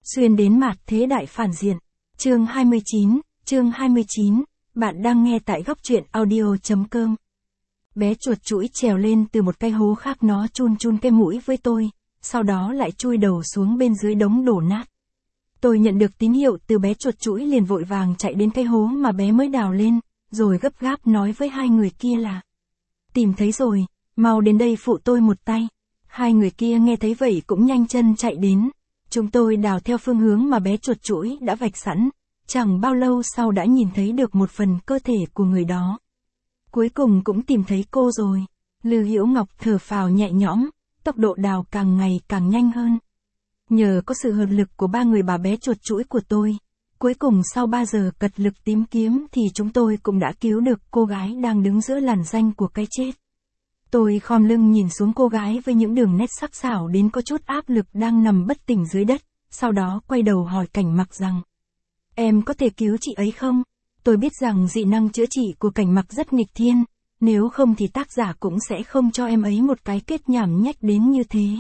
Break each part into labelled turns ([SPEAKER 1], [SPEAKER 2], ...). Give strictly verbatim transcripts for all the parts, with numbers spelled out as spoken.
[SPEAKER 1] Xuyên đến mạt thế đại phản diện. Chương hai mươi chín, chương hai mươi chín, bạn đang nghe tại góc truyện audio chấm com. Bé chuột chũi trèo lên từ một cái hố khác, nó chun chun cái mũi với tôi, sau đó lại chui đầu xuống bên dưới đống đổ nát. Tôi nhận được tín hiệu từ bé chuột chũi liền vội vàng chạy đến cái hố mà bé mới đào lên, rồi gấp gáp nói với hai người kia là: tìm thấy rồi, mau đến đây phụ tôi một tay. Hai người kia nghe thấy vậy cũng nhanh chân chạy đến. Chúng tôi đào theo phương hướng mà bé chuột chũi đã vạch sẵn, chẳng bao lâu sau đã nhìn thấy được một phần cơ thể của người đó. Cuối cùng cũng tìm thấy cô rồi. Lư Hiểu Ngọc thở phào nhẹ nhõm, tốc độ đào càng ngày càng nhanh hơn. Nhờ có sự hợp lực của ba người bà bé chuột chũi của tôi, cuối cùng sau ba giờ cật lực tìm kiếm thì chúng tôi cũng đã cứu được cô gái đang đứng giữa làn ranh của cái chết. Tôi khom lưng nhìn xuống cô gái với những đường nét sắc sảo đến có chút áp lực đang nằm bất tỉnh dưới đất, sau đó quay đầu hỏi Cảnh Mặc rằng: em có thể cứu chị ấy không? Tôi biết rằng dị năng chữa trị của Cảnh Mặc rất nghịch thiên, nếu không thì tác giả cũng sẽ không cho em ấy một cái kết nhảm nhách đến như thế.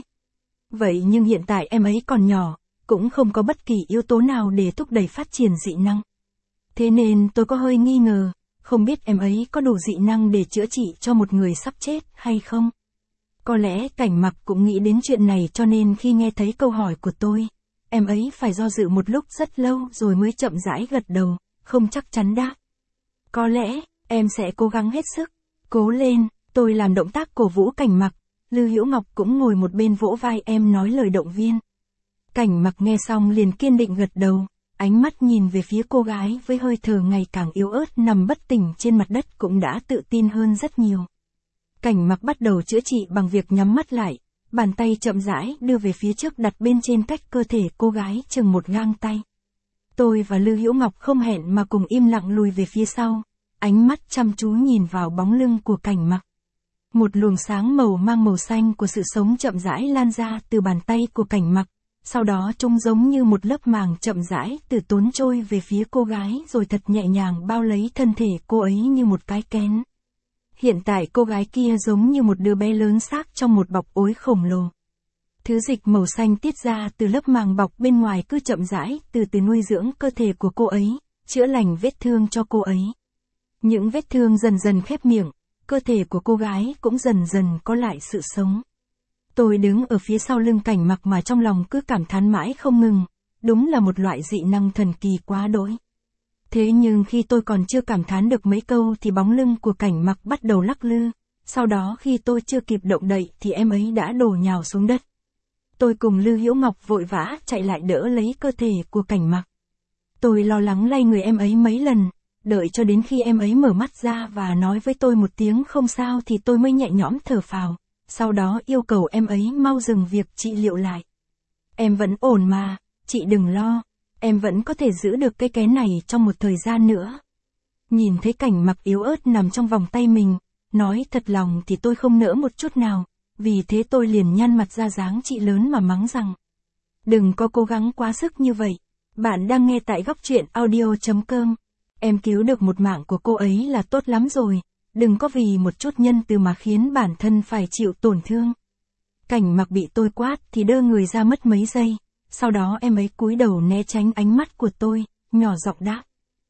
[SPEAKER 1] Vậy nhưng hiện tại em ấy còn nhỏ, cũng không có bất kỳ yếu tố nào để thúc đẩy phát triển dị năng. Thế nên tôi có hơi nghi ngờ, không biết em ấy có đủ dị năng để chữa trị cho một người sắp chết hay không. Có lẽ Cảnh Mặc cũng nghĩ đến chuyện này cho nên khi nghe thấy câu hỏi của tôi, em ấy phải do dự một lúc rất lâu rồi mới chậm rãi gật đầu, không chắc chắn đáp: có lẽ, em sẽ cố gắng hết sức. Cố lên, tôi làm động tác cổ vũ Cảnh Mặc. Lư Hiểu Ngọc cũng ngồi một bên vỗ vai em nói lời động viên. Cảnh Mặc nghe xong liền kiên định gật đầu, ánh mắt nhìn về phía cô gái với hơi thở ngày càng yếu ớt nằm bất tỉnh trên mặt đất cũng đã tự tin hơn rất nhiều. Cảnh Mặc bắt đầu chữa trị bằng việc nhắm mắt lại, bàn tay chậm rãi đưa về phía trước đặt bên trên cách cơ thể cô gái chừng một gang tay. Tôi và Lư Hiểu Ngọc không hẹn mà cùng im lặng lùi về phía sau, ánh mắt chăm chú nhìn vào bóng lưng của Cảnh Mặc. Một luồng sáng màu mang màu xanh của sự sống chậm rãi lan ra từ bàn tay của Cảnh Mặc, sau đó trông giống như một lớp màng chậm rãi từ tốn trôi về phía cô gái rồi thật nhẹ nhàng bao lấy thân thể cô ấy như một cái kén. Hiện tại cô gái kia giống như một đứa bé lớn xác trong một bọc ối khổng lồ. Thứ dịch màu xanh tiết ra từ lớp màng bọc bên ngoài cứ chậm rãi từ từ nuôi dưỡng cơ thể của cô ấy, chữa lành vết thương cho cô ấy. Những vết thương dần dần khép miệng, cơ thể của cô gái cũng dần dần có lại sự sống. Tôi đứng ở phía sau lưng Cảnh Mặc mà trong lòng cứ cảm thán mãi không ngừng, đúng là một loại dị năng thần kỳ quá đỗi. Thế nhưng khi tôi còn chưa cảm thán được mấy câu thì bóng lưng của Cảnh Mặc bắt đầu lắc lư, sau đó khi tôi chưa kịp động đậy thì em ấy đã đổ nhào xuống đất. Tôi cùng Lư Hiểu Ngọc vội vã chạy lại đỡ lấy cơ thể của Cảnh Mặc. Tôi lo lắng lay người em ấy mấy lần, đợi cho đến khi em ấy mở mắt ra và nói với tôi một tiếng không sao thì tôi mới nhẹ nhõm thở phào, sau đó yêu cầu em ấy mau dừng việc trị liệu lại. Em vẫn ổn mà, chị đừng lo, em vẫn có thể giữ được cái kén này trong một thời gian nữa. Nhìn thấy Cảnh Mặc yếu ớt nằm trong vòng tay mình, nói thật lòng thì tôi không nỡ một chút nào, vì thế tôi liền nhăn mặt ra dáng chị lớn mà mắng rằng: đừng có cố gắng quá sức như vậy. Bạn đang nghe tại góc truyện audio chấm com. Em cứu được một mạng của cô ấy là tốt lắm rồi, đừng có vì một chút nhân từ mà khiến bản thân phải chịu tổn thương. Cảnh Mặc bị tôi quát thì đơ người ra mất mấy giây, sau đó em ấy cúi đầu né tránh ánh mắt của tôi, nhỏ giọng đáp: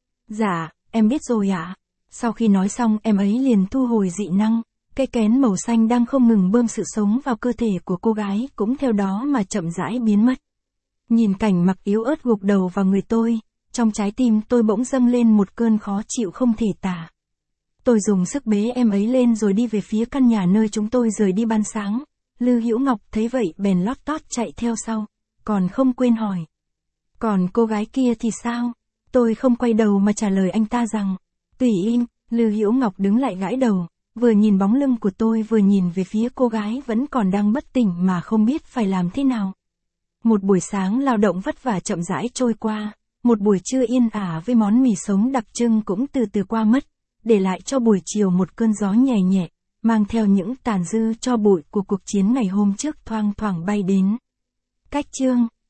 [SPEAKER 1] dạ, em biết rồi ạ. Sau khi nói xong em ấy liền thu hồi dị năng, cái kén màu xanh đang không ngừng bơm sự sống vào cơ thể của cô gái cũng theo đó mà chậm rãi biến mất. Nhìn Cảnh Mặc yếu ớt gục đầu vào người tôi, trong trái tim tôi bỗng dâng lên một cơn khó chịu không thể tả. Tôi dùng sức bế em ấy lên rồi đi về phía căn nhà nơi chúng tôi rời đi ban sáng. Lư Hiểu Ngọc thấy vậy bèn lót tót chạy theo sau, còn không quên hỏi: còn cô gái kia thì sao? Tôi không quay đầu mà trả lời anh ta rằng: tùy im. Lư Hiểu Ngọc đứng lại gãi đầu, vừa nhìn bóng lưng của tôi vừa nhìn về phía cô gái vẫn còn đang bất tỉnh mà không biết phải làm thế nào. Một buổi sáng lao động vất vả chậm rãi trôi qua, một buổi trưa yên ả với món mì sống đặc trưng cũng từ từ qua mất, để lại cho buổi chiều một cơn gió nhẹ nhẹ, mang theo những tàn dư cho bụi của cuộc chiến ngày hôm trước thoang thoảng bay đến. Cách chương